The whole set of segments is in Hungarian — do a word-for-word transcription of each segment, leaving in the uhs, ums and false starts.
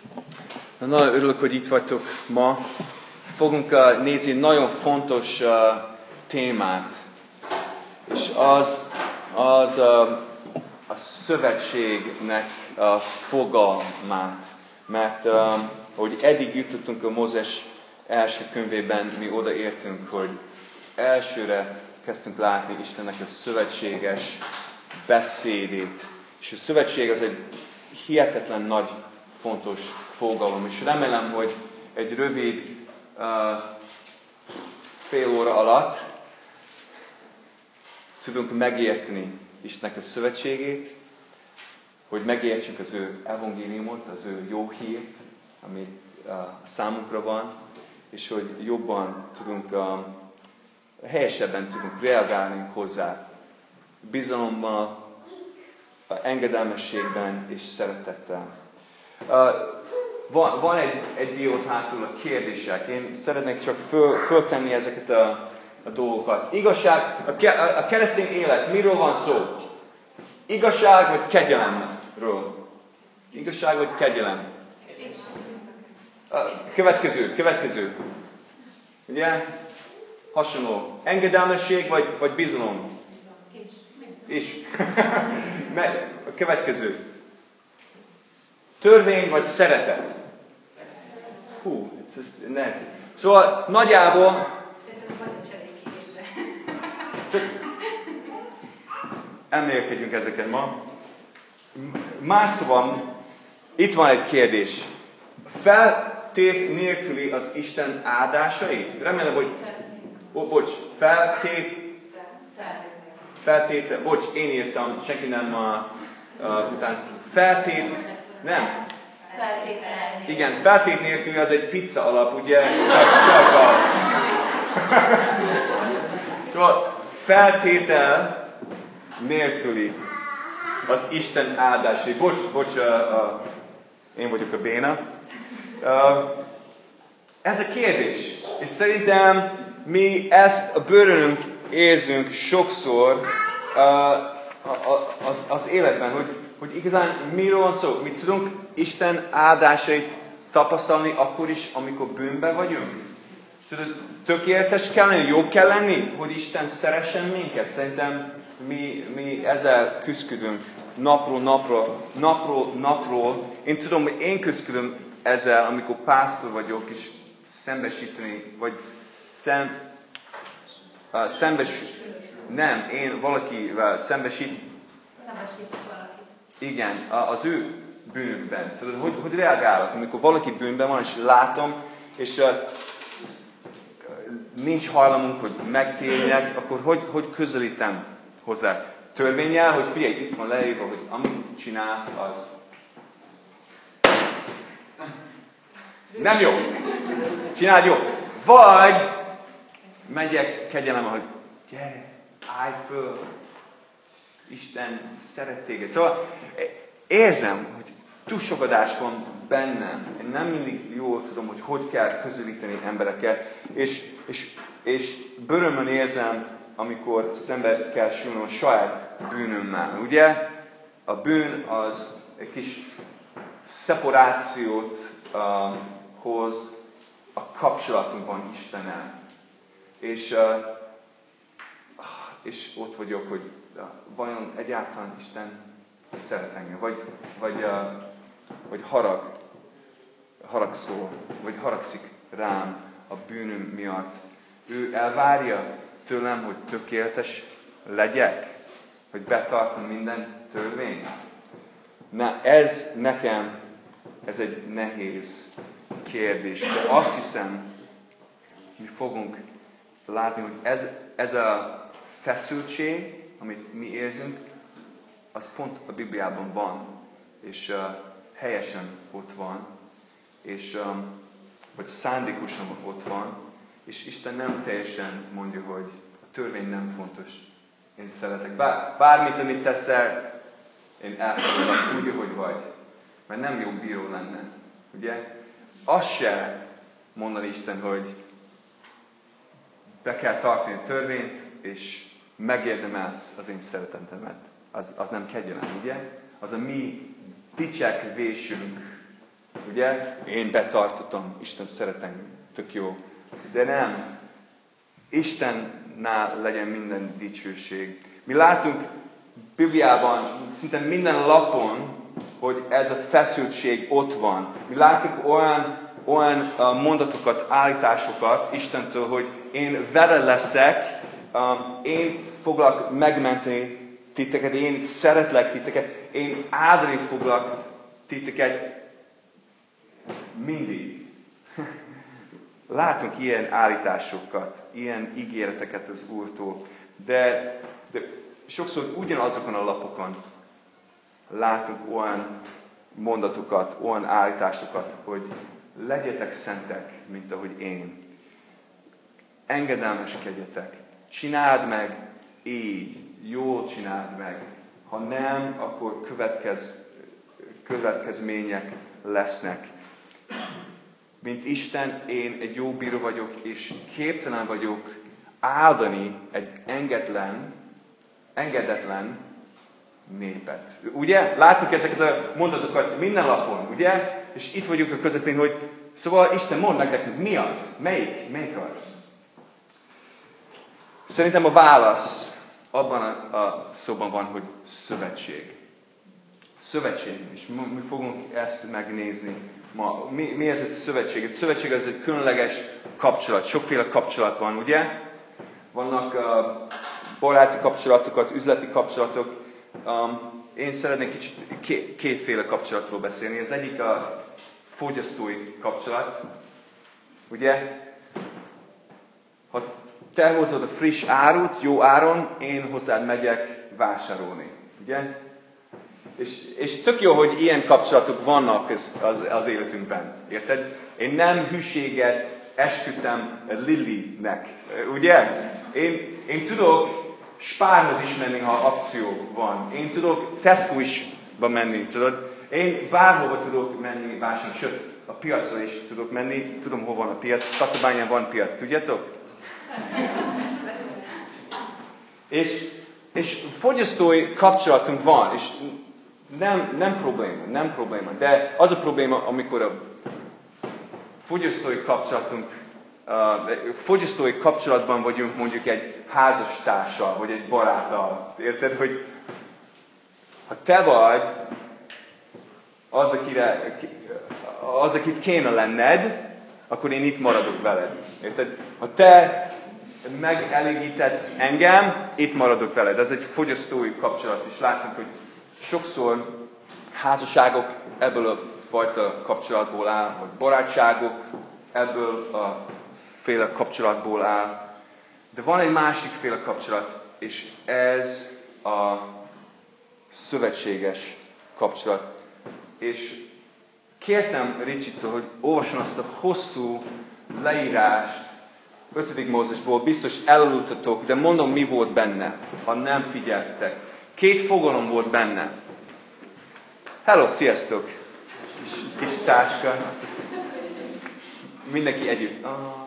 Na, nagyon örülök, hogy itt vagytok ma. Fogunk uh, nézni nagyon fontos uh, témát, és az, az uh, a szövetségnek a fogalmát. Mert uh, ahogy eddig jutottunk a Mózes első könyvében, mi odaértünk, hogy elsőre kezdtünk látni Istennek a szövetséges beszédét. És a szövetség az egy hihetetlen nagy, fontos fogalom. És remélem, hogy egy rövid uh, fél óra alatt tudunk megérteni Istennek a szövetségét, hogy megértsük az ő evangéliumot, az ő jó hírt, amit uh, számunkra van, és hogy jobban tudunk, uh, helyesebben tudunk reagálni hozzá. Bizalommal, engedelmességben és szeretettel. Uh, van, van egy, egy diót hátul a kérdések. Én szeretnék csak föl, föltenni ezeket a, a dolgokat. Igazság, a, ke, a keresztény élet, miről van szó? Igazság vagy kegyelemről? Igazság vagy kegyelem? A következő, következő. Ugye? Hasonló. Engedelmesség vagy, vagy bizalom? És. A következő. Törvény vagy szeretet? Hú, ez ne. Szóval nagyjából... Csak emlékedjünk ezeket ma. Más szóval, itt van egy kérdés. Feltét nélküli az Isten áldásai? Remélem, hogy... Ó, bocs, feltét... Feltét... Bocs, én írtam, senki nem uh, uh, után. Feltét... Nem. Feltétel. Igen, feltét nélküli az egy pizza alap, ugye? Csak sakkal. Szóval feltétel nélküli az Isten áldásai. Bocs, bocs, uh, uh, én vagyok a béna. Uh, ez a kérdés. És szerintem mi ezt a bőrönünk érzünk sokszor uh, az, az életben, hogy, hogy igazán miről van szó. Mi tudunk Isten áldásait tapasztalni akkor is, amikor bűnben vagyunk. Tudod, tökéletes kell lenni, jó kell lenni, hogy Isten szeressen minket. Szerintem mi, mi ezzel küzdködünk napról napról, napról napról. Én tudom, hogy én küzdködöm ezzel, amikor pásztor vagyok, és szembesíteni, vagy szem, uh, szembes... Nem, én valakivel szembesít... Szembesítek valakit. Igen, az ő bűnükben. Tudod, hogy, hogy reagálok, amikor valaki bűnben van, és látom, és uh, nincs hajlamunk, hogy megtérjek, akkor hogy, hogy közelítem hozzá? Törvénnyel, hogy figyelj, itt van leírva, hogy amit csinálsz, az nem jó. Csináld jó. Vagy megyek kegyelemmel, hogy gyere, állj föl. Isten szeret téged. Szóval érzem, hogy túlsogadás van bennem. Én nem mindig jól tudom, hogy hogy kell közelíteni emberekkel. És, és, és bőrömön érzem, amikor szembe kell sülnöm a saját bűnömmel. Ugye? A bűn az egy kis szeparációt uh, hoz a kapcsolatunkban Istennel. És, uh, és ott vagyok, hogy uh, vajon egyáltalán Isten szeret engem, vagy, vagy, uh, vagy harag, haragszol, vagy haragszik rám a bűnöm miatt. Ő elvárja tőlem, hogy tökéletes legyek, hogy betartom minden törvényt. Na ez nekem, ez egy nehéz kérdés, de azt hiszem, mi fogunk látni, hogy ez, ez a feszültség, amit mi érzünk, az pont a Bibliában van, és uh, helyesen ott van, és um, vagy szándékosan ott van, és Isten nem teljesen mondja, hogy a törvény nem fontos, én szeretek. Bár, bármit, amit teszel, én elfogadom úgy, ahogy vagy, mert nem jó bíró lenne, ugye? Azt se mondani Isten, hogy be kell tartani a törvényt, és megérdemelsz az én szeretetemet. Az, az nem kegyelem, ugye? Az a mi dicsekvésünk ugye? Én betartottam, Isten szeret engem, tök jó. De nem. Istennál legyen minden dicsőség. Mi látunk Bibliában, szinte minden lapon, hogy ez a feszültség ott van. Mi látunk olyan, olyan mondatokat, állításokat Istentől, hogy én vele leszek, én foglak megmenteni titeket, én szeretlek titeket, én áldani foglak titeket mindig. Látunk ilyen állításokat, ilyen ígéreteket az Úrtól, de, de sokszor ugyanazokon a lapokon látunk olyan mondatokat, olyan állításokat, hogy legyetek szentek, mint ahogy én. Engedelmeskedjetek. Csináld meg így. Jól csináld meg. Ha nem, akkor következ, következmények lesznek. Mint Isten, én egy jó bíró vagyok, és képtelen vagyok áldani egy engedlen, engedetlen népet. Ugye? Látjuk ezeket a mondatokat minden lapon, ugye? És itt vagyunk a közepén, hogy szóval Isten, mondd meg nekünk, mi az? Melyik? Melyik az? Szerintem a válasz abban a, a szóban van, hogy szövetség. Szövetség. És mi fogunk ezt megnézni ma. Mi, mi ez egy szövetség? Egy szövetség az egy különleges kapcsolat. Sokféle kapcsolat van, ugye? Vannak uh, baráti kapcsolatokat, üzleti kapcsolatok. Um, én szeretnék kicsit ké, kétféle kapcsolatról beszélni. Az egyik a fogyasztói kapcsolat. Ugye? Ha te hozod a friss árut, jó áron, én hozzád megyek vásárolni. Ugye? És, és tök jó, hogy ilyen kapcsolatok vannak az, az, az életünkben. Érted? Én nem hűséget esküdtem Lilinek. Ugye? Én, én tudok Spárhoz is menni, ha akció van. Én tudok Tesco is menni, tudod? Én bárhova tudok menni vásárolni, sőt, a piacra is tudok menni. Tudom, hol van a piac. Tatabányán van piac, tudjátok? és, és fogyasztói kapcsolatunk van, és nem, nem probléma, nem probléma. De az a probléma, amikor a fogyasztói kapcsolatunk, uh, fogyasztói kapcsolatban vagyunk mondjuk egy házastársal, vagy egy baráttal. Érted, hogy ha te vagy az, akire, az, akit kéne lenned, akkor én itt maradok veled. Érted? Ha te megelégítetsz engem, itt maradok veled. Ez egy fogyasztói kapcsolat, és látunk, hogy sokszor házasságok ebből a fajta kapcsolatból áll, vagy barátságok ebből a féle kapcsolatból áll. De van egy másik féle kapcsolat, és ez a szövetséges kapcsolat. És kértem Ricsitől, hogy olvasson azt a hosszú leírást ötödik Mózesból, biztos elaludtatok, de mondom, mi volt benne, ha nem figyeltetek. Két fogalom volt benne. Hello, sziasztok! Kis, kis táska. Mindenki együtt.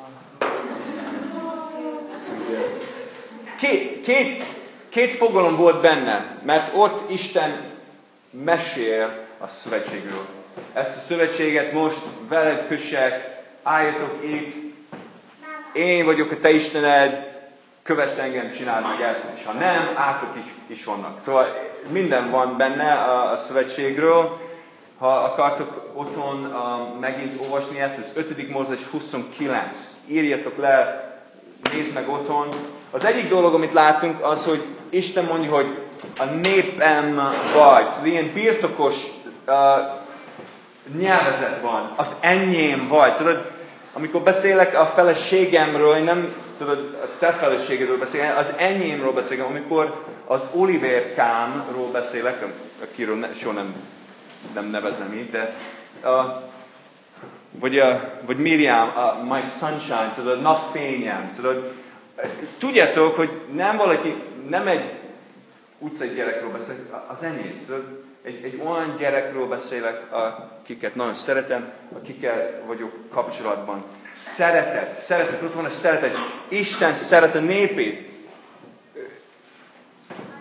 Két, két, két fogalom volt benne, mert ott Isten mesél a szövetségről. Ezt a szövetséget most veled kössek, álljatok itt, én vagyok a te Istened, kövesd engem, csináld meg ezt, és ha nem, átok is, is vannak. Szóval minden van benne a, a szövetségről. Ha akartok otthon uh, megint olvasni ezt, ez ötödik Mózes huszonkilenc. Írjatok le, nézd meg otthon. Az egyik dolog, amit látunk, az, hogy Isten mondja, hogy a népem vagy. Tudod, ilyen birtokos uh, nyelvezet van. Az enyém vagy. Tudod, amikor beszélek a feleségemről, én nem tudod, a te feleségedről beszélek, az enyémről beszélek, amikor az Oliverkámról beszélek, akiről ne, soha nem, nem nevezem így, de uh, vagy, uh, vagy Miriam, uh, my sunshine, tudod, napfényem, tudod. Tudjátok, hogy nem valaki, nem egy utcai gyerekről beszélek, az enyém, tudod. Egy, egy olyan gyerekről beszélek, akiket nagyon szeretem, akikkel vagyok kapcsolatban. Szeretet, szeretet, ott van a szeretet. Isten szeret a népét.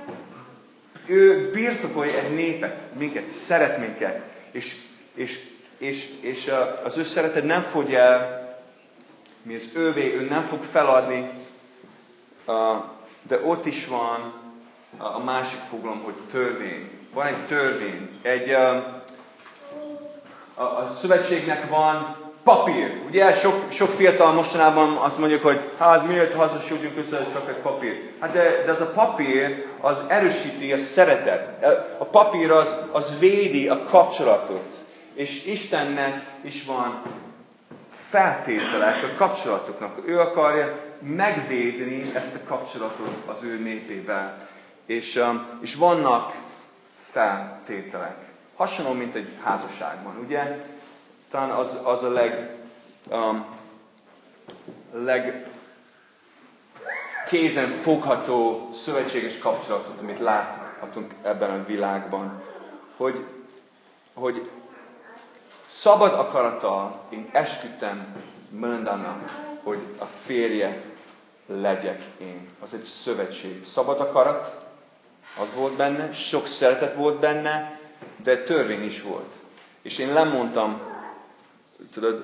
Ő birtokolja egy népet, minket, szeret minket. És, és és, és az ő szeretet nem fogy el, mi az ővé, ő nem fog feladni, de ott is van a másik fogalom, hogy törvény. Van egy törvény. Egy, a, a szövetségnek van papír. Ugye sok, sok fiatal mostanában azt mondjuk, hogy hát miért hazasodjunk össze, ez csak egy papír. Hát de, de az a papír, az erősíti a szeretet. A papír az, az védi a kapcsolatot. És Istennek is van feltételek a kapcsolatoknak. Ő akarja megvédeni ezt a kapcsolatot az ő népével. És, és vannak feltételek. Hasonló, mint egy házasságban, ugye? Talán az, az a leg, um, leg kézen fogható szövetséges kapcsolatot, amit láthatunk ebben a világban. Hogy, hogy szabad akarattal én esküdtem Melindának, hogy a férje legyek én. Az egy szövetség. Szabad akarat, az volt benne, sok szeretet volt benne, de törvény is volt. És én lemondtam, tudod,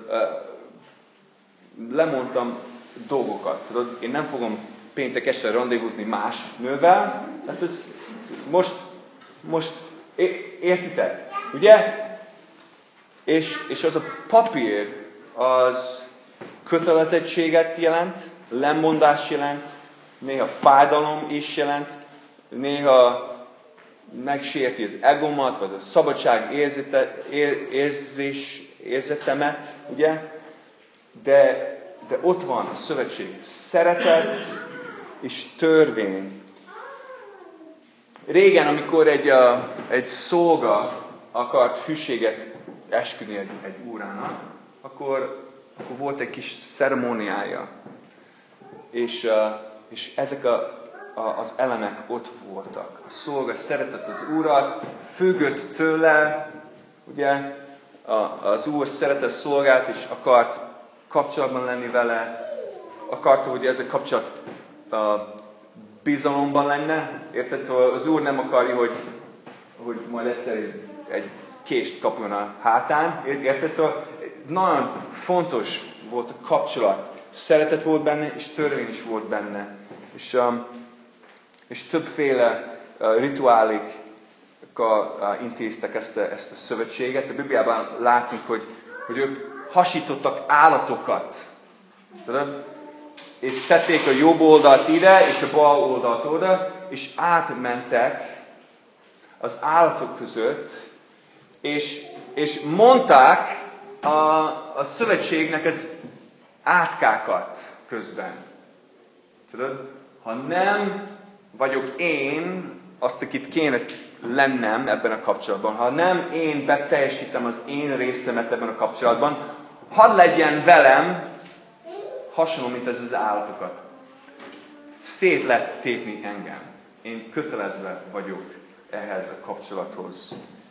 lemondtam dolgokat. Tudod, én nem fogom péntek este randévuzni más nővel. Hát ez most, most értitek? Ugye? És, és az a papír, az kötelezettséget jelent, lemondás jelent, néha fájdalom is jelent, néha megsérti az egomat, vagy a szabadság érzete, ér, érzés, érzetemet, ugye? De, de ott van a szövetség, szeretet és törvény. Régen, amikor egy, uh, egy szolga akart hűséget esküdni egy, egy úrának, akkor, akkor volt egy kis ceremóniája. És, uh, és ezek a, a, az elemek ott voltak. A szolga szeretett az Urat, függött tőle, ugye, a, az Úr szeretett szolgát, és akart kapcsolatban lenni vele, akarta, hogy ez a kapcsolat uh, bizalomban lenne. Érted? Szóval az Úr nem akarja, hogy, hogy majd egyszer egy kést kapjon a hátán. Érted? Szóval nagyon fontos volt a kapcsolat. Szeretet volt benne, és törvény is volt benne. És, um, és többféle uh, rituálikkal uh, intéztek ezt a, ezt a szövetséget. A Bibliában látunk, hogy, hogy ők hasítottak állatokat. Tudod? És tették a jobb oldalt ide, és a bal oldalt oda, és átmentek az állatok között, és, és mondták a, a szövetségnek az átkákat közben. Tudod? Ha nem vagyok én, azt, akit kéne lennem ebben a kapcsolatban, ha nem én beteljesítem az én részemet ebben a kapcsolatban, hadd legyen velem, hasonló, mint ez az állatokat. Szét lett tépni engem. Én kötelezve vagyok ehhez a kapcsolathoz.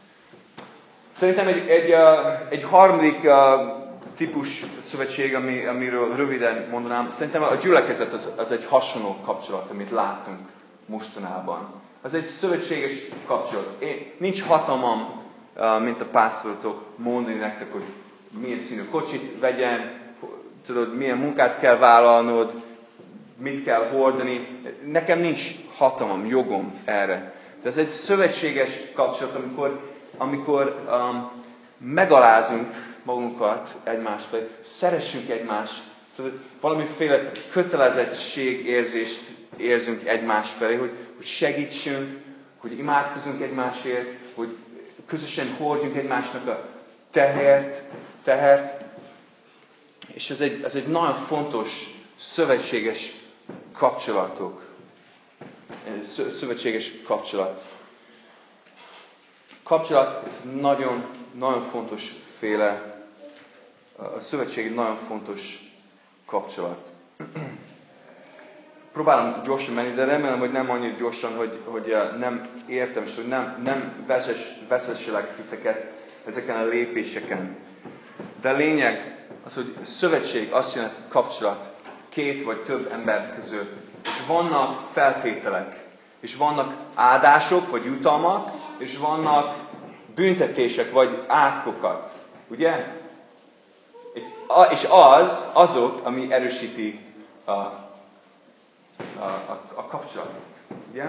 Szerintem egy, egy, egy harmadik típus szövetség, ami, amiről röviden mondanám, szerintem a gyülekezet az, az egy hasonló kapcsolat, amit látunk mostanában. Az egy szövetséges kapcsolat. Én, nincs hatalmam, mint a pásztorotok, mondani nektek, hogy milyen színű kocsit vegyen, tudod, milyen munkát kell vállalnod, mit kell hordani. Nekem nincs hatalmam, jogom erre. De ez egy szövetséges kapcsolat, amikor, amikor um, megalázunk magunkat egymás felé, szeressünk egymást, tudod, valamiféle kötelezettségérzést érzünk egymás felé, hogy, hogy segítsünk, hogy imádkozunk egymásért, hogy közösen hordjunk egymásnak a tehert, tehert. És ez egy, ez egy nagyon fontos szövetséges kapcsolatok. Szövetséges kapcsolat. Kapcsolat, ez nagyon, nagyon fontos féle. A szövetség egy nagyon fontos kapcsolat. Próbálom gyorsan menni, de remélem, hogy nem annyira gyorsan, hogy, hogy nem értem, és hogy nem, nem vezess, vezesselek titeket ezeken a lépéseken. De a lényeg az, hogy szövetség azt jelenti kapcsolat két vagy több ember között. És vannak feltételek, és vannak áldások, vagy jutalmak, és vannak büntetések, vagy átkokat. Ugye? És az, azok, ami erősíti a, a, a, a kapcsolatot. Ugye?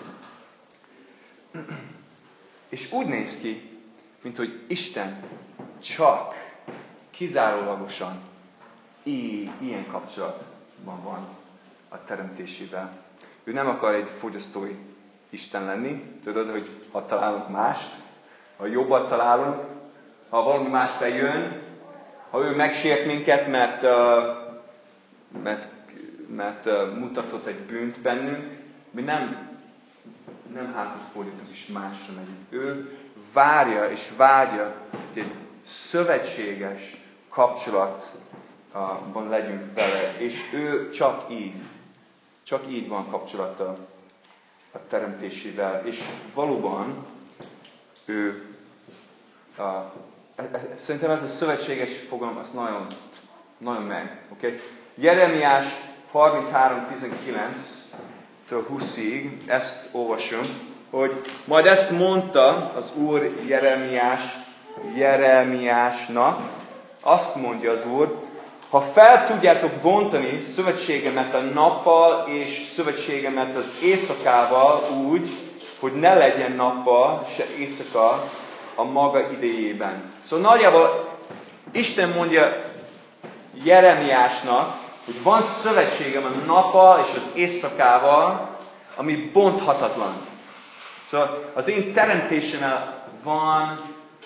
És úgy néz ki, mint hogy Isten csak kizárólagosan í, ilyen kapcsolatban van a teremtésével. Ő nem akar egy fogyasztói Isten lenni. Tudod, hogy ha találunk mást, ha jobbat találunk, ha valami más feljön, ha ő megsért minket, mert, uh, mert, mert uh, mutatott egy bűnt bennünk, mi nem, nem hátat fordítunk és másra megyünk. Ő várja és vágya, hogy egy szövetséges kapcsolatban legyünk vele, és ő csak így, csak így van kapcsolata a teremtésével, és valóban ő, uh, szerintem ez a szövetséges fogalom, az nagyon, nagyon meg. Okay? Jeremiás harminchárom tizenkilenc-től húszig ezt olvasom, hogy majd ezt mondta az Úr Jeremiás, Jeremiásnak, azt mondja az Úr, ha fel tudjátok bontani szövetségemet a nappal és szövetségemet az éjszakával úgy, hogy ne legyen nappal se éjszaka a maga idejében. Szóval nagyjából Isten mondja Jeremiásnak, hogy van szövetségem a nappal és az éjszakával, ami bonthatatlan. Szóval az én teremtésemmel van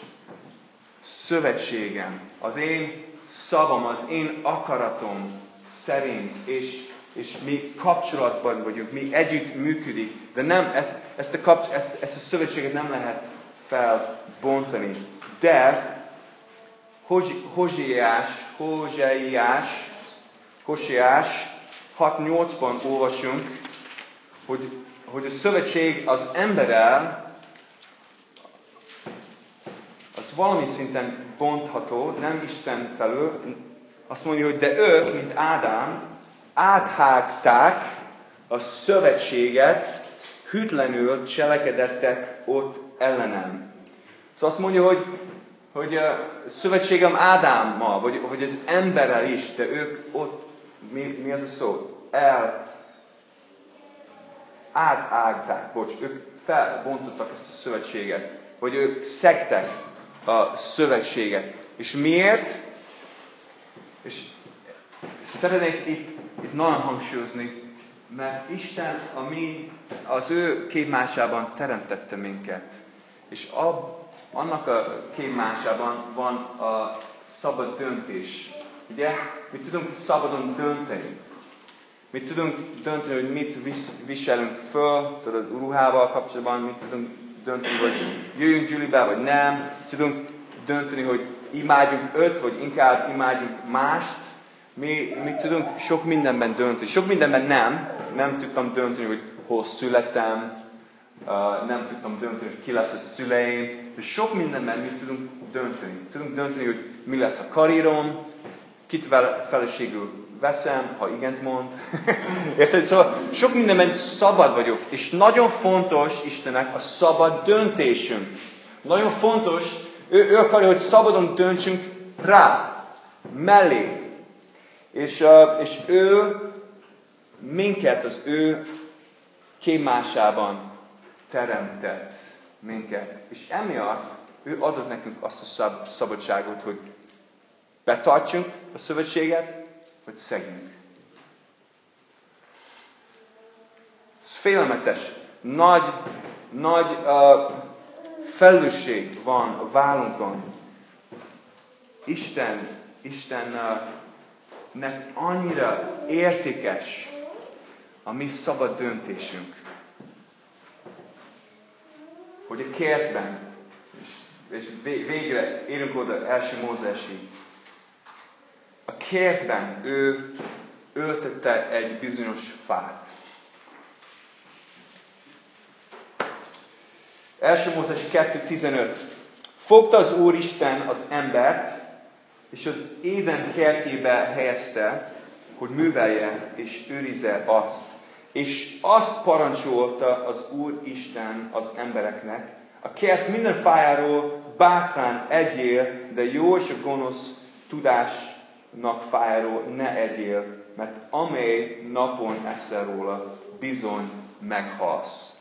szövetségem. Az én szavam, az én akaratom szerint, és, és mi kapcsolatban vagyunk, mi együtt működik, de nem, ezt, ezt, a, kap, ezt, ezt a szövetséget nem lehet felbontani. De Hozsiás, Hozsiás, Hozsiás hat nyolcban olvasunk, hogy, hogy a szövetség az emberrel az valami szinten bontható, nem Isten felől. Azt mondja, hogy de ők, mint Ádám, áthágták a szövetséget, hűtlenül cselekedettek ott ellenem. Szóval azt mondja, hogy, hogy a szövetségem Ádámmal, vagy, vagy az emberrel is, de ők ott, mi, mi az a szó? El, átágták, bocs, ők felbontottak ezt a szövetséget, vagy ők szegtek a szövetséget. És miért? És szeretnék itt, itt nagyon hangsúlyozni, mert Isten a mi, az ő képmásában teremtette minket. És ab, annak a képmásában van a szabad döntés. Ugye? Mi tudunk szabadon dönteni. Mi tudunk dönteni, hogy mit viselünk föl, tudod, ruhával kapcsolatban, mit tudunk dönteni, hogy jöjjünk gyűlibe, vagy nem. Tudunk dönteni, hogy imádjunk őt, vagy inkább imádjunk mást. Mi, mi tudunk sok mindenben dönteni. Sok mindenben nem. Nem tudtam dönteni, hogy hol születtem. Uh, nem tudtam dönteni, hogy ki lesz a szüleim. De sok mindenben mi tudunk dönteni. Tudunk dönteni, hogy mi lesz a karrierom, kit feleségül veszem, ha igent mond. Érted? Szóval sok mindenben szabad vagyok. És nagyon fontos Istennek a szabad döntésünk. Nagyon fontos, ő, ő akarja, hogy szabadon döntsünk rá, mellé. És, uh, és ő minket az ő képmásában teremtett minket. És emiatt ő adott nekünk azt a szab- szabadságot, hogy betartsunk a szövetséget, hogy szegjünk. Ez félelmetes. Nagy, nagy uh, felelősség van a vállunkon. Isten, Istennek annyira értékes a mi szabad döntésünk. Hogy a kertben, és, és végre érünk oda első Mózesig, a kertben ő öltette egy bizonyos fát. első Mózes kettő tizenöt. Fogta az Úristen az embert, és az Éden kertjébe helyezte, hogy művelje és őrizze azt. És azt parancsolta az Úristen az embereknek, A kert minden fájáról bátrán egyél, de jó és a gonosz tudásnak fájáról ne egyél, mert amely napon eszel róla, bizony meghalsz.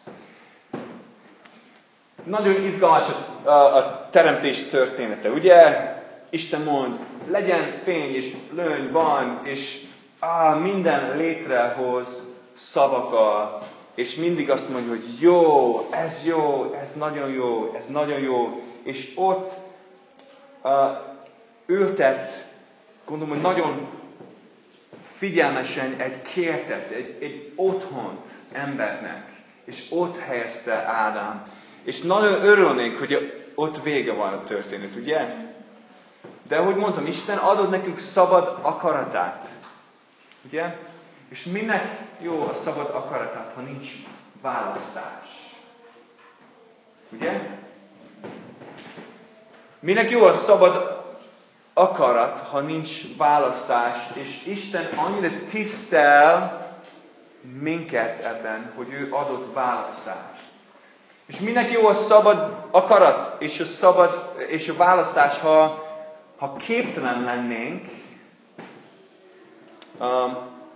Nagyon izgalmas a, a, a teremtés története, ugye? Isten mond, legyen fény és lőny van, és á, minden létrehoz szavakkal, és mindig azt mondja, hogy jó, ez jó, ez nagyon jó, ez nagyon jó, és ott uh, ültet, gondolom, hogy nagyon figyelmesen egy kertet, egy, egy otthont embernek, és ott helyezte Ádám. És nagyon örülnénk, hogy ott vége van a történet, ugye? De ahogy mondtam, Isten adott nekünk szabad akaratát. Ugye? És minek jó a szabad akaratát, ha nincs választás? Ugye? Minek jó a szabad akarat, ha nincs választás, és Isten annyira tisztel minket ebben, hogy ő adott választást. És minek jó a szabad akarat, és a szabad, és a választás, ha, ha képtelen lennénk, um,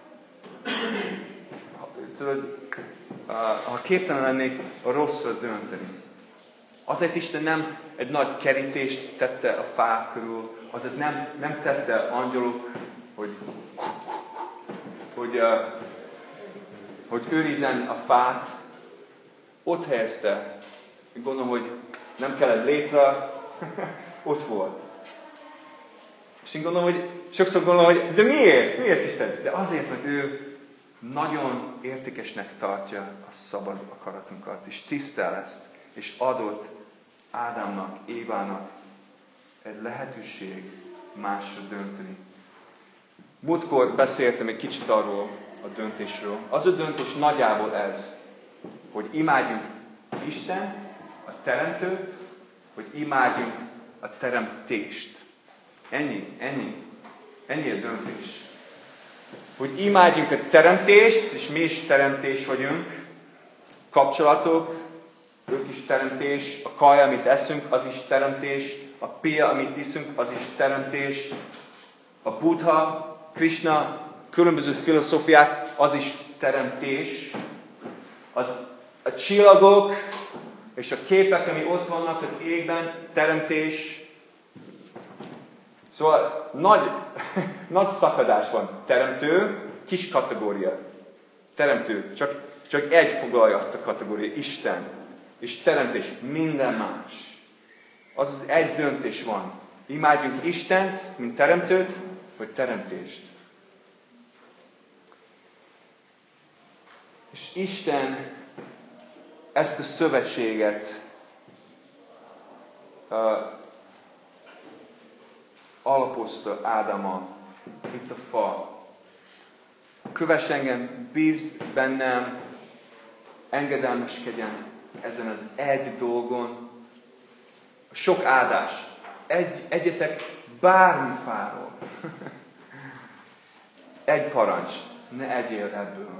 tudod, uh, ha képtelen lennénk a rosszra dönteni. Azért Isten nem egy nagy kerítést tette a fák körül, azért nem, nem tette angyalok, hogy, hogy, uh, hogy őrizzen a fát. Ott helyezte. Gondolom, hogy nem kellett létre, ott volt. És én gondolom, hogy sokszor gondolom, hogy de miért? Miért Isten? De azért, mert ő nagyon értékesnek tartja a szabad akaratunkat, és tisztel ezt, és adott Ádámnak, Évának egy lehetőség másra dönteni. Múltkor beszéltem egy kicsit arról a döntésről. Az a döntés nagyjából ez, hogy imádjunk Istent, a Teremtőt, hogy imádjunk a teremtést. Ennyi, ennyi. Ennyi a döntés. Hogy imádjunk a teremtést, és mi is teremtés vagyunk. Kapcsolatok, ők is teremtés. A kaj, amit eszünk, az is teremtés. A pia, amit iszunk, az is teremtés. A Buddha, Krishna, különböző filozófiák, az is teremtés. Az, a csillagok és a képek, ami ott vannak az égben, teremtés. Szóval nagy, nagy szakadás van. Teremtő, kis kategória. Teremtő, csak, csak egy foglalja azt a kategóriát, Isten. És teremtés, minden más. Azaz egy döntés van. Imádjunk Istent, mint teremtőt, vagy teremtést. És Isten ezt a szövetséget uh, alapozta Ádámmal, itt a fa. Kövess engem, bízd bennem, engedelmeskedjen ezen az egy dolgon. Sok áldás. Egy, egyetek bármi fáról. Egy parancs. Ne egyél ebből.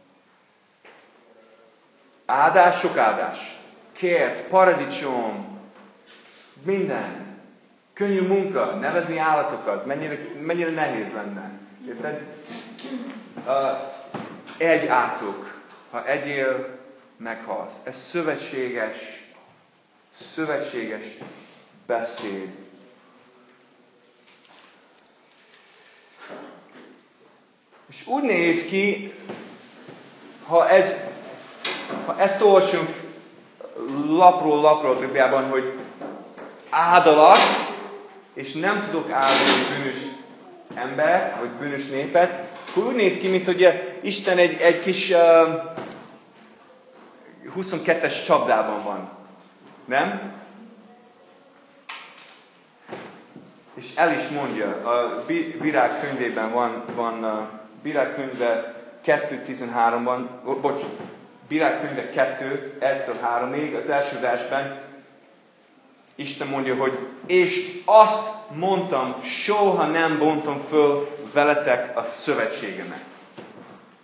Áldás, sok áldás. Kert, paradicsom, minden. Könnyű munka, nevezni állatokat, mennyire, mennyire nehéz lenne. Érted? Uh, egy átok, ha egyél, meghalsz. Ez szövetséges, szövetséges beszéd. És úgy néz ki, ha, ez, ha ezt olvasunk lapról lapról a Bibliában, hogy áldalak, és nem tudok áldani bűnös embert, vagy bűnös népet, akkor úgy néz ki, mint hogy Isten egy, egy kis uh, huszonkettes csapdában van. Nem? És el is mondja, a Bírák könyvében van, van uh, Bírák könyve kettő tizenháromban, bocs, Bírák könyve kettő, egytől háromig, az első versben Isten mondja, hogy és azt mondtam, soha nem bontom föl veletek a szövetségemet.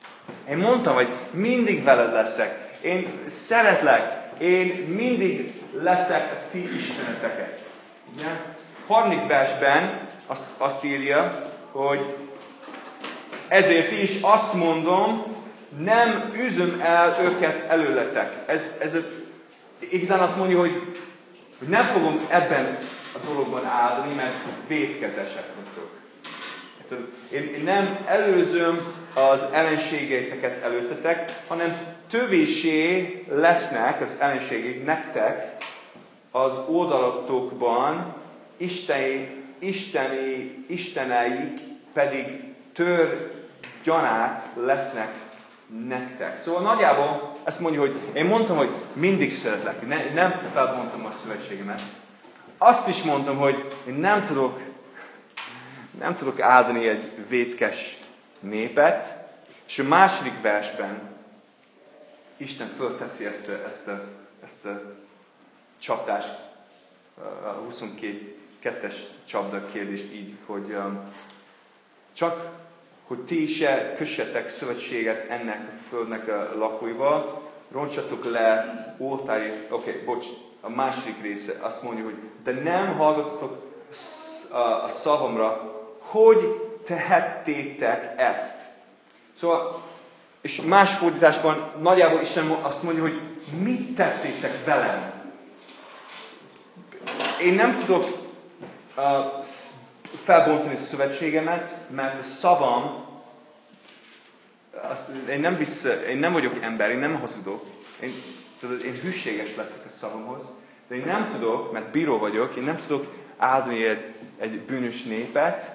Én mondtam, hogy mindig veled leszek. Én szeretlek. Én mindig leszek a ti isteneteket. Igen? Harmadik versben azt, azt írja, hogy ezért is azt mondom, nem üzöm el őket előletek. Ez, ez a, igazán azt mondja, hogy, hogy nem fogom ebben a dologban áldani, mert vétkezesek vagytok. Én, én nem előzöm az ellenségeiteket előttetek, hanem tövésé lesznek az ellenségeik nektek az oldalatokban, isteni, isteni, isteneik pedig tör gyanát lesznek nektek. Szóval nagyjából ezt mondja, hogy én mondtam, hogy mindig szeretlek, ne, nem felmondtam a szövetségemet. Azt is mondtam, hogy én nem tudok, nem tudok áldani egy vétkes népet, és a második versben Isten fölteszi ezt a, ezt a, ezt a csapdást, a huszonkettes csapda kérdést így, hogy um, csak, hogy ti se kössetek szövetséget ennek a földnek a lakóival, roncsatok le oltári, oké, okay, bocs, a második része azt mondja, hogy de nem hallgatotok a szavamra, hogy tehettétek ezt. Szóval, és más fordításban nagyjából Isten azt mondja, hogy mit tettétek velem. Én nem tudok uh, felbontani a szövetségemet, mert a szavam, azt, én, nem vissza, én nem vagyok ember, én nem hazudok. Én, tudod, én hűséges leszek a szavamhoz, de én nem tudok, mert bíró vagyok, én nem tudok áldani egy, egy bűnös népet,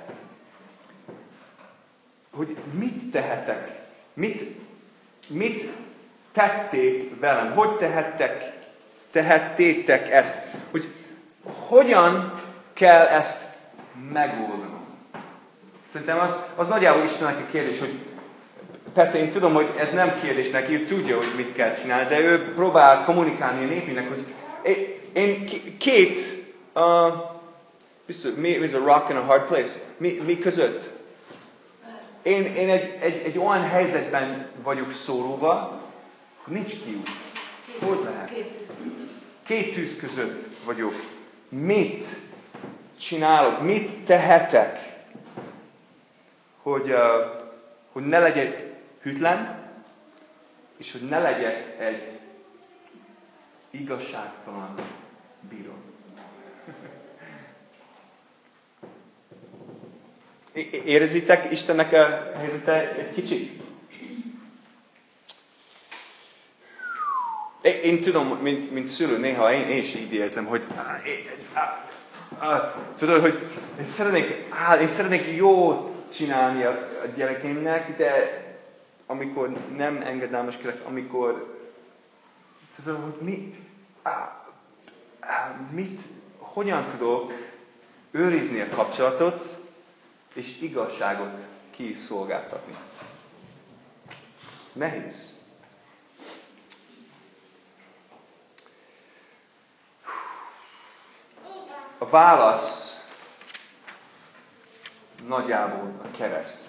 hogy mit tehetek, mit, mit tették velem, hogy tehettek, tehettétek ezt, hogy hogyan kell ezt megoldanom. Szerintem az, az nagyjából Istennek a kérdés, hogy persze én tudom, hogy ez nem kérdés neki, ő tudja, hogy mit kell csinálni, de ő próbál kommunikálni a népének, hogy én két, uh, biztos, mi is a rock and a hard place? Mi, mi között? Én, én egy, egy, egy olyan helyzetben vagyok szorulva, hogy nincs kiút. Hogy lehet? Két tűz között vagyok. Mit csinálok? Mit tehetek? Hogy, uh, hogy ne legyek hűtlen, és hogy ne legyek egy igazságtalan bíró. Érezitek Istennek a helyzete egy kicsit? Én, én tudom, mint, mint szülő, néha én, én is így érzem, hogy tudod, hogy én szeretnék, á, én szeretnék jót csinálni a, a gyerekeimnek, de amikor nem engedelmeskedek, amikor tudod, hogy mi, á, á, mit, hogyan tudok őrizni a kapcsolatot, és igazságot kiszolgáltatni. Nehéz. A válasz nagyjából a kereszt.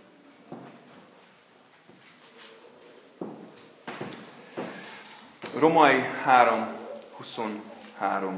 Római három huszonhárom.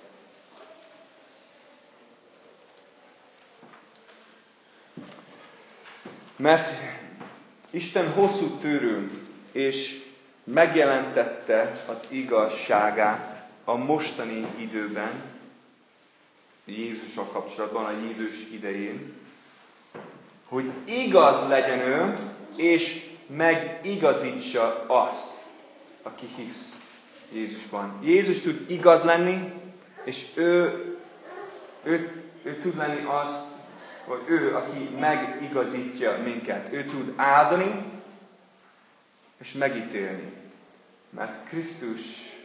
Mert Isten hosszú tőrű, és megjelentette az igazságát a mostani időben, Jézussal kapcsolatban, a Jézus idején, hogy igaz legyen ő, és megigazítsa azt, aki hisz Jézusban. Jézus tud igaz lenni, és ő, ő, ő tud lenni azt, hogy ő, aki megigazítja minket. Ő tud áldani, és megítélni. Mert Krisztus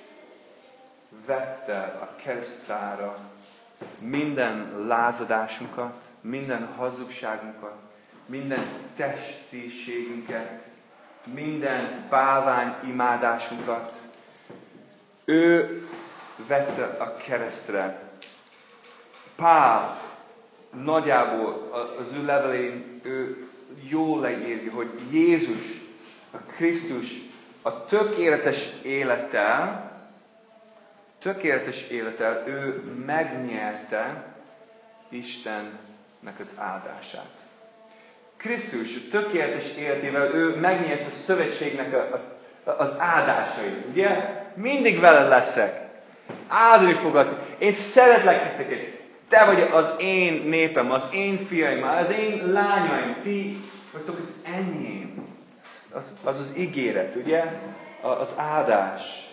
vette a keresztrára minden lázadásunkat, minden hazugságunkat, minden testiségünket, minden bálvány imádásunkat. Ő vette a keresztre. Pál nagyjából az ő levelén ő jól leírja, hogy Jézus, a Krisztus a tökéletes élettel tökéletes élettel ő megnyerte Istennek az áldását. Krisztus tökéletes életével ő megnyerte a szövetségnek a, a, az áldásait. Ugye? Mindig veled leszek. Áldani foglak. Én szeretlek titeket. Te vagy az én népem, az én fiaim, az én lányaim. Ti vagytok az enyém. Az az, az, az ígéret, ugye? Az áldás.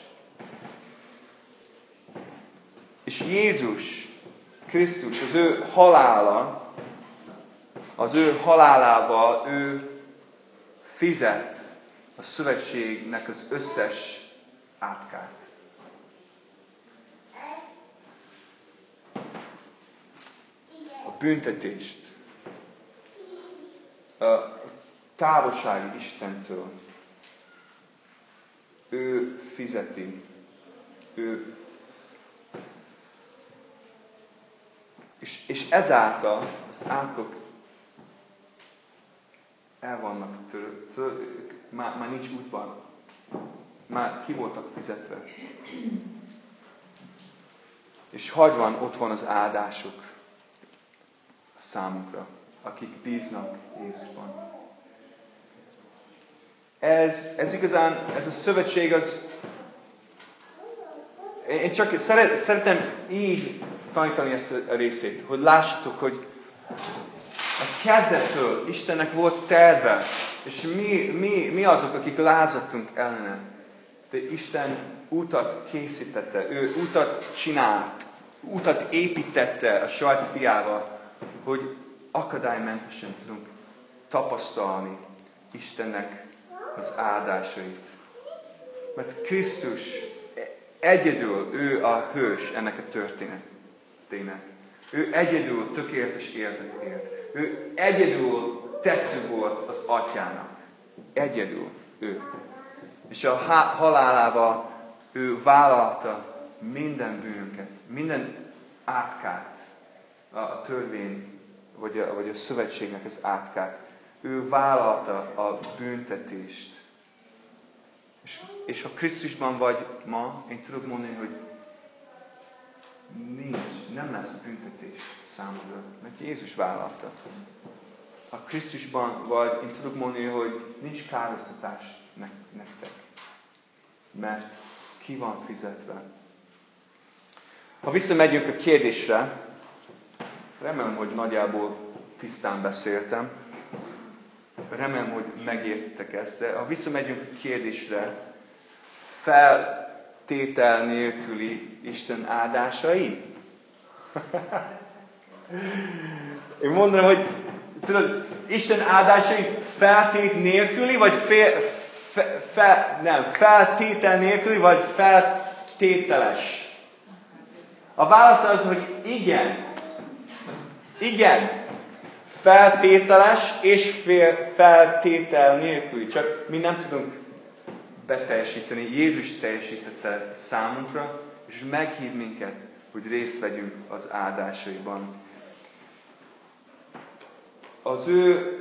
És Jézus, Krisztus, az ő halála, az ő halálával ő fizet a szövetségnek az összes átkát. A büntetést. A távolsági Istentől. Ő fizeti. Ő És, és ezáltal az átkok el vannak törő, már, már nincs útban. Már ki voltak fizetve. És hagyvan ott van az áldásuk a számunkra, akik bíznak Jézusban. Ez, ez igazán, ez a szövetség az... Én csak szeret, szeretem így tanítani ezt a részét, hogy lássátok, hogy a kezdettől Istennek volt terve, és mi, mi, mi azok, akik lázadtunk ellene. De Isten utat készítette, ő utat csinált, utat építette a saját fiával, hogy akadálymentesen tudunk tapasztalni Istennek az áldásait. Mert Krisztus egyedül, ő a hős ennek a történetnek. Ő egyedül tökéletes életet élt. Ő egyedül tetsző volt az atyának. Egyedül ő. És a halálával ő vállalta minden bűnünket, minden átkát, a törvény, vagy a, vagy a szövetségnek az átkát. Ő vállalta a büntetést. És, és ha Krisztusban vagy ma, én tudok mondani, hogy nincs, nem lesz büntetés számodra, mert Jézus vállalta. Ha Krisztusban vagy, én tudok mondani, hogy nincs károsztatás nektek, mert ki van fizetve. Ha visszamegyünk a kérdésre, remélem, hogy nagyjából tisztán beszéltem, remélem, hogy megértitek ezt, de ha visszamegyünk a kérdésre, feltétel nélküli Isten áldásai? Én mondanám, hogy tudod, Isten áldásai feltét nélküli, vagy fél, fe, fe, nem, feltétel nélküli, vagy feltételes? A válasz az, hogy igen. Igen. Feltételes és fél, feltétel nélküli. Csak mi nem tudunk beteljesíteni. Jézus teljesítette számunkra, és meghív minket, hogy részt vegyünk az áldásaiban. Az ő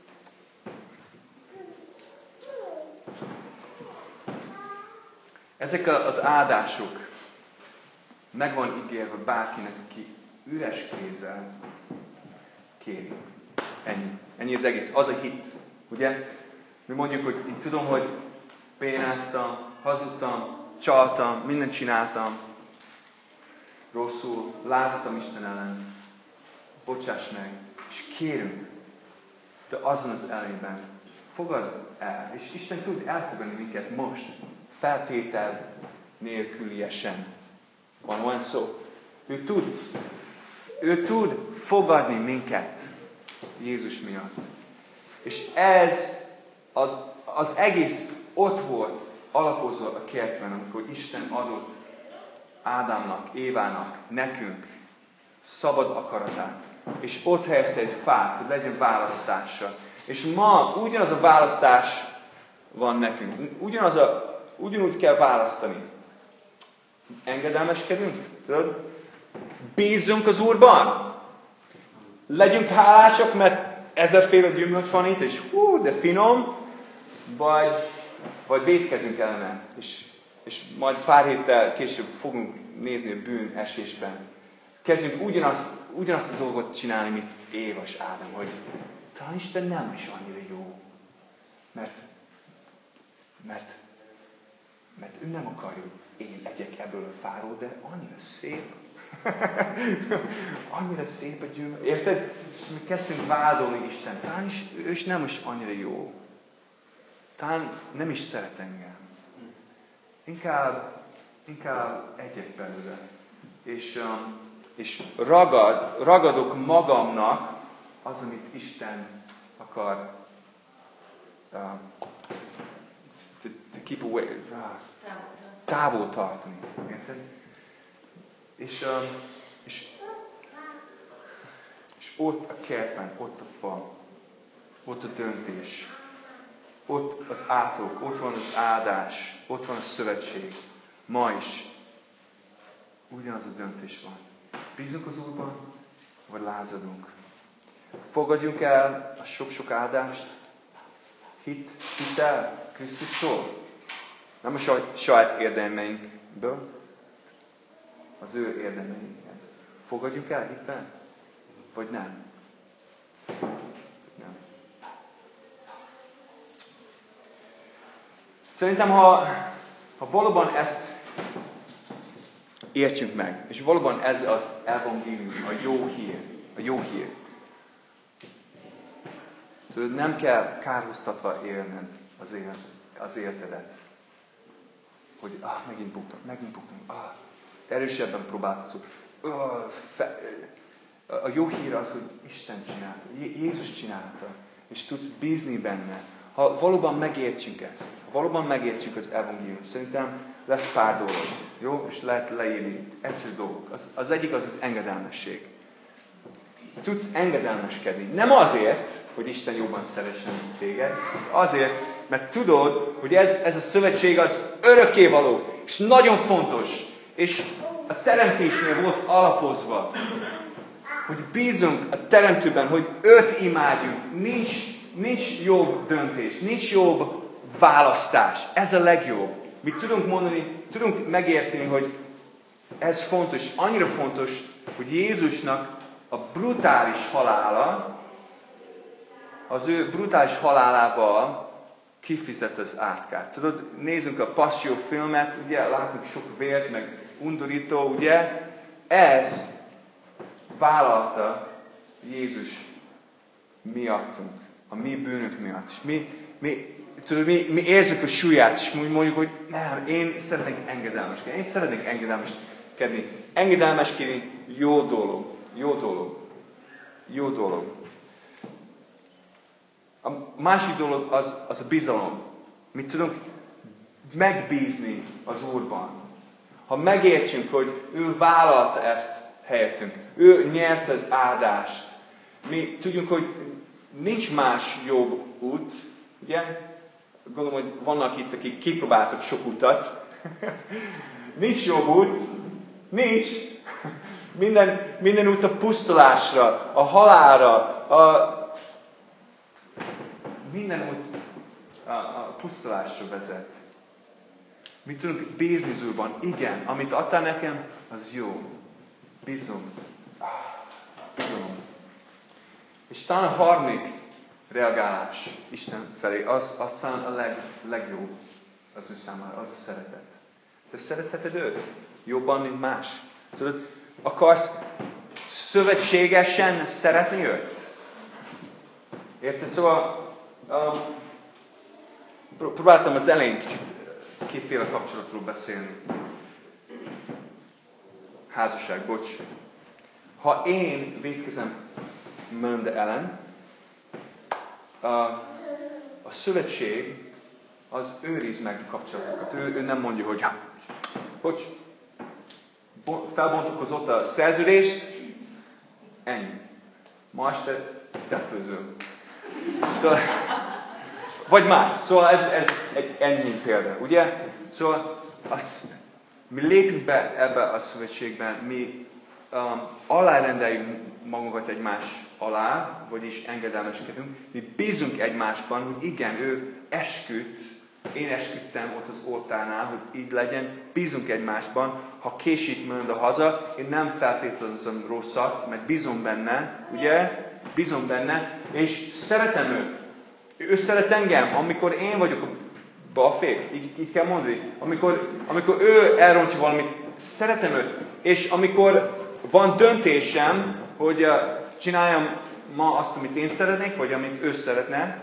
ezek az áldások meg van ígérve bárkinek, aki üres kézzel kéri. Ennyi. Ennyi az egész. Az a hit. Ugye? Mi mondjuk, hogy én tudom, hogy bénáztam, hazudtam, csaltam, mindent csináltam, rosszul, lázadtam Isten ellen. Bocsáss meg. És kérünk. De azon az elejében fogad el. És Isten tud elfogadni minket most. Feltétel nélküliesen. Van olyan szó. Ő tud. Ő tud fogadni minket Jézus miatt. És ez az, az egész ott volt alapozva a kertben, amikor Isten adott Ádámnak, Évának, nekünk szabad akaratát. És ott helyezte egy fát, hogy legyen választása. És ma ugyanaz a választás van nekünk. Ugyanaz a, ugyanúgy kell választani. Engedelmeskedünk? Tudod? Bízzunk az Úrban. Legyünk hálások, mert ezerféle gyümölcs van itt, és hú, de finom. Vagy, vagy vétkezünk ellene, és és majd pár héttel később fogunk nézni a bűnesésben. Kezdjünk ugyanazt, ugyanazt a dolgot csinálni, mint Éva és Ádám, hogy talán Isten nem is annyira jó. Mert, mert, mert ő nem akarja, hogy én egyek ebből a fáról, de annyira szép. Annyira szép a gyümölcs. Érted? És mi kezdtünk vádolni Isten. Talán is, ő is nem is annyira jó. Talán nem is szeret engem. Inkább, inkább egyek belőle. És, um, és ragad, ragadok magamnak az, amit Isten akar uh, to, to keep away, uh, távol tartani. Érted? És, um, és, és ott a kertben, ott a fa, ott a döntés, ott az átok, ott van az áldás, ott van a szövetség. Ma is ugyanaz a döntés van. Bízunk az Úrban, vagy lázadunk? Fogadjunk el a sok-sok áldást, hit, hittel Krisztustól, nem a saját, saját érdemeinkből, az ő érdemeinkhez. Fogadjuk el hitben, vagy nem? Nem. Szerintem, ha, ha valóban ezt értsünk meg, és valóban ez az evangélium, a jó hír, a jó hír, szóval nem kell kárhoztatva élned az, élet, az életedet. Hogy ah, megint buktam, megint buktam, ah, erősebben próbálkozok. Oh, fe, a jó hír az, hogy Isten csinálta, Jézus csinálta, és tudsz bízni benne. Ha valóban megértsünk ezt, ha valóban megértsük az evangéliumot, szerintem lesz pár dolog, jó? És lehet leírni egyszerű dolgok. Az, az egyik az az engedelmesség. Tudsz engedelmeskedni. Nem azért, hogy Isten jobban szeressen téged, azért, mert tudod, hogy ez, ez a szövetség az örökkévaló, és nagyon fontos, és a teremtésnél volt alapozva, hogy bízunk a teremtőben, hogy őt imádjunk. Nincs, nincs jobb döntés, nincs jobb választás. Ez a legjobb. Mi tudunk mondani, tudunk megérteni, hogy ez fontos, annyira fontos, hogy Jézusnak a brutális halála, az ő brutális halálával kifizet az átkát. Tudod, nézzünk a Passió filmet, ugye, látunk sok vért, meg undorító, ugye? Ez vállalta Jézus miattunk, a mi bűnök miatt. És mi, mi, tudod, mi, mi érzük a súlyát, és mondjuk, hogy nem, én szeretnék engedelmeskedni. Én szeretnék engedelmeskedni. Engedelmeskedni jó dolog. Jó dolog. Jó dolog. A másik dolog az, az a bizalom. Mi tudunk megbízni az Úrban. Ha megértsünk, hogy ő vállalta ezt helyettünk. Ő nyerte az áldást. Mi tudjuk, hogy nincs más jobb út. Ugye? Gondolom, hogy vannak itt, akik kipróbáltak sok utat. Nincs jobb út. Nincs. Minden, minden út a pusztulásra, a halálra, a minden út a, a pusztulásra vezet. Mi tudunk bízni az Úrban. Igen, amit adtál nekem, az jó. Bízom. Bízom. És talán a harmadik reagálás Isten felé, az, az talán a leg, legjobb az ő számára, az a szeretet. Te szeretheted őt jobban, mint más. Tudod, akarsz szövetségesen szeretni őt? Érted? Szóval um, próbáltam az elején kicsit kétféle kapcsolatról beszélni. Házasság, bocs. Ha én vétkezem Melinda ellen, a, a szövetség az őriz meg a kapcsolatokat. Ő, ő nem mondja, hogy bocs, felbontokozott a szerződést, ennyi. Ma este te főzöl. Szóval, vagy más. Szóval ez, ez egy enyhén példa, ugye? Szóval az, mi lépünk be ebbe a szövetségben, mi um, alárendeljük magunkat egymás alá, vagyis engedelmeskedünk. Mi bízunk egymásban, hogy igen, ő esküdt Én esküdtem ott az oltárnál, hogy így legyen, bízunk egymásban, ha késik majd a haza, én nem feltételezem rosszat, mert bízom benne, ugye? Bízom benne, és szeretem őt. Ő szeret engem, amikor én vagyok a balfék, így, így kell mondani. Amikor, amikor ő elrontja valamit, szeretem őt. És amikor van döntésem, hogy csináljam ma azt, amit én szeretnék, vagy amit ő szeretne,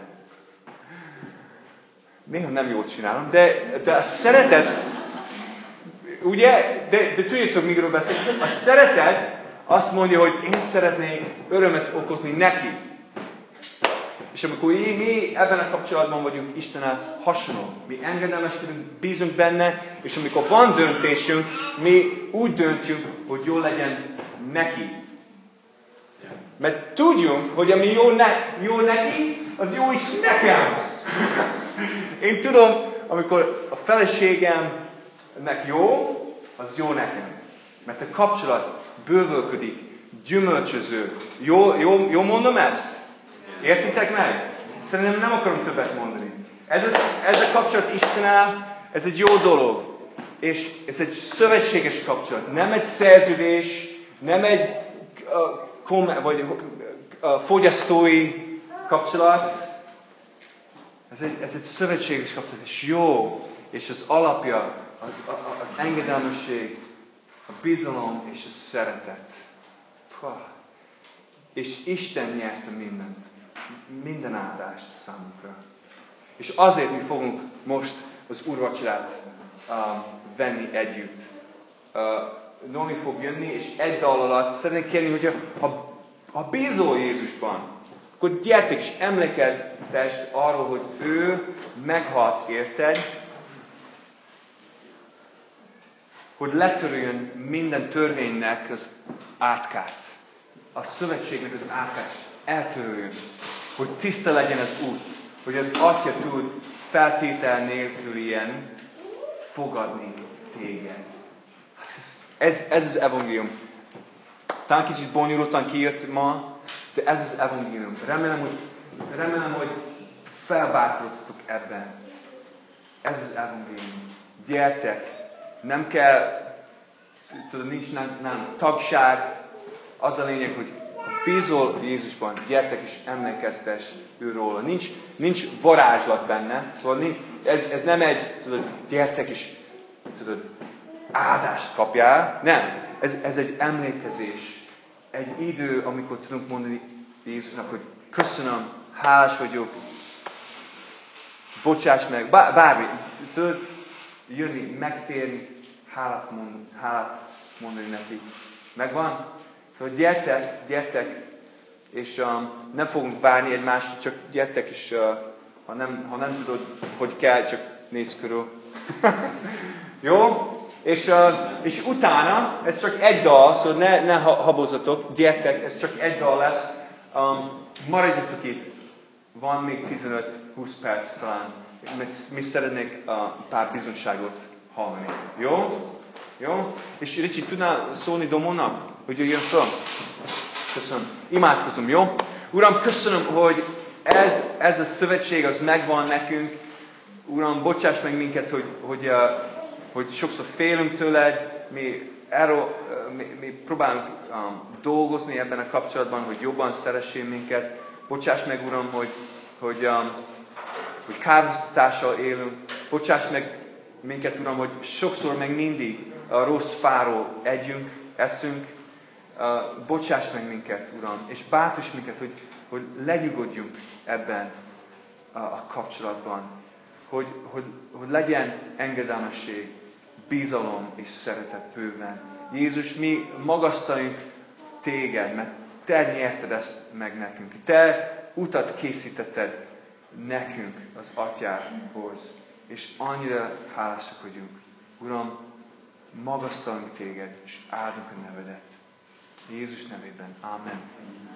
néha nem jól csinálom, de, de a szeretet, ugye, de, de tudjátok, mikről beszélek? A szeretet azt mondja, hogy én szeretnék örömet okozni neki. És amikor mi, mi ebben a kapcsolatban vagyunk Istennel hasonló, mi engedelmeskedünk, bízunk benne, és amikor van döntésünk, mi úgy döntjük, hogy jó legyen neki. Mert tudjunk, hogy ami jó, ne, jó neki, az jó is nekem. Én tudom, amikor a feleségemnek jó, az jó nekem. Mert a kapcsolat bővölködik, gyümölcsöző. Jó, jó, jó mondom ezt? Értitek meg? Szerintem nem akarom többet mondani. Ez a, ez a kapcsolat Istennel, ez egy jó dolog. És ez egy szövetséges kapcsolat. Nem egy szerződés, nem egy uh, kom- vagy, uh, fogyasztói kapcsolat. Ez egy, ez egy szövetséges kapcsolat, és jó, és az alapja, az engedelmesség, a bizalom és a szeretet. Puh. És Isten nyerte mindent, minden áldást számunkra. És azért mi fogunk most az úrvacsorát uh, venni együtt. Uh, Nomi fog jönni, és egy dal alatt szeretnék kérni, hogy ha, ha bízol Jézusban, akkor gyertek és emlékeztest arról, hogy ő meghalt érted, hogy letörüljön minden törvénynek az átkát, a szövetségnek az átkát eltörüljön, hogy tiszta legyen az út, hogy az Atya tud feltétel nélkül ilyen fogadni téged. Hát ez, ez, ez az evangélium. Talán kicsit bonyolultan kijött ma, de ez az evangélium. Remélem, hogy, remélem, hogy felbátorítotok ebben. Ez az evangélium. Gyertek! Nem kell, tudod, nincs nem, nem tagság. Az a lényeg, hogy ha bízol Jézusban, gyertek és emlékeztes őróla. Nincs, nincs varázslat benne. Szóval nincs, ez, ez nem egy, tudod, gyertek és tudod, áldást kapjál. Nem. Ez, ez egy emlékezés. Egy idő, amikor tudunk mondani Jézusnak, hogy köszönöm, hálás vagyok, bocsáss meg, bár, bármi. Tudod, jönni, megtérni, hálát, mond, hálát mondani neki. Megvan? Szóval gyertek, gyertek, és um, nem fogunk várni egymást, csak gyertek, és uh, ha, nem, ha nem tudod, hogy kell, csak nézz körül. Jó? És, uh, és utána, ez csak egy dal, szóval ne, ne habozzatok, gyertek, ez csak egy dal lesz. Um, maradjatok itt, van még tizenöt-húsz perc talán, mert mi szeretnék uh, pár bizonyságot hallani. Jó? Jó? És Ricsi, tudnál szólni Domonnak, hogy jöjjön föl? Köszönöm. Imádkozom, jó? Uram, köszönöm, hogy ez, ez a szövetség, az megvan nekünk. Uram, bocsáss meg minket, hogy, hogy, uh, hogy sokszor félünk tőled, mi, erről, uh, mi, mi próbálunk um, dolgozni ebben a kapcsolatban, hogy jobban szeressél minket. Bocsáss meg, Uram, hogy, hogy, um, hogy kárhoztatással élünk. Bocsáss meg minket, Uram, hogy sokszor meg mindig a rossz fáról együnk, eszünk. Uh, bocsáss meg minket, Uram, és bátoríts minket, hogy, hogy lenyugodjunk ebben a, a kapcsolatban. Hogy, hogy, hogy legyen engedelmesség, bizalom és szeretet bőven. Jézus, mi magasztaljunk téged, mert te nyerted ezt meg nekünk. Te utat készítetted nekünk az Atyához. És annyira hálásak vagyunk. Uram, magasztalunk téged, és áldunk a nevedet. Jézus nevében. Amen.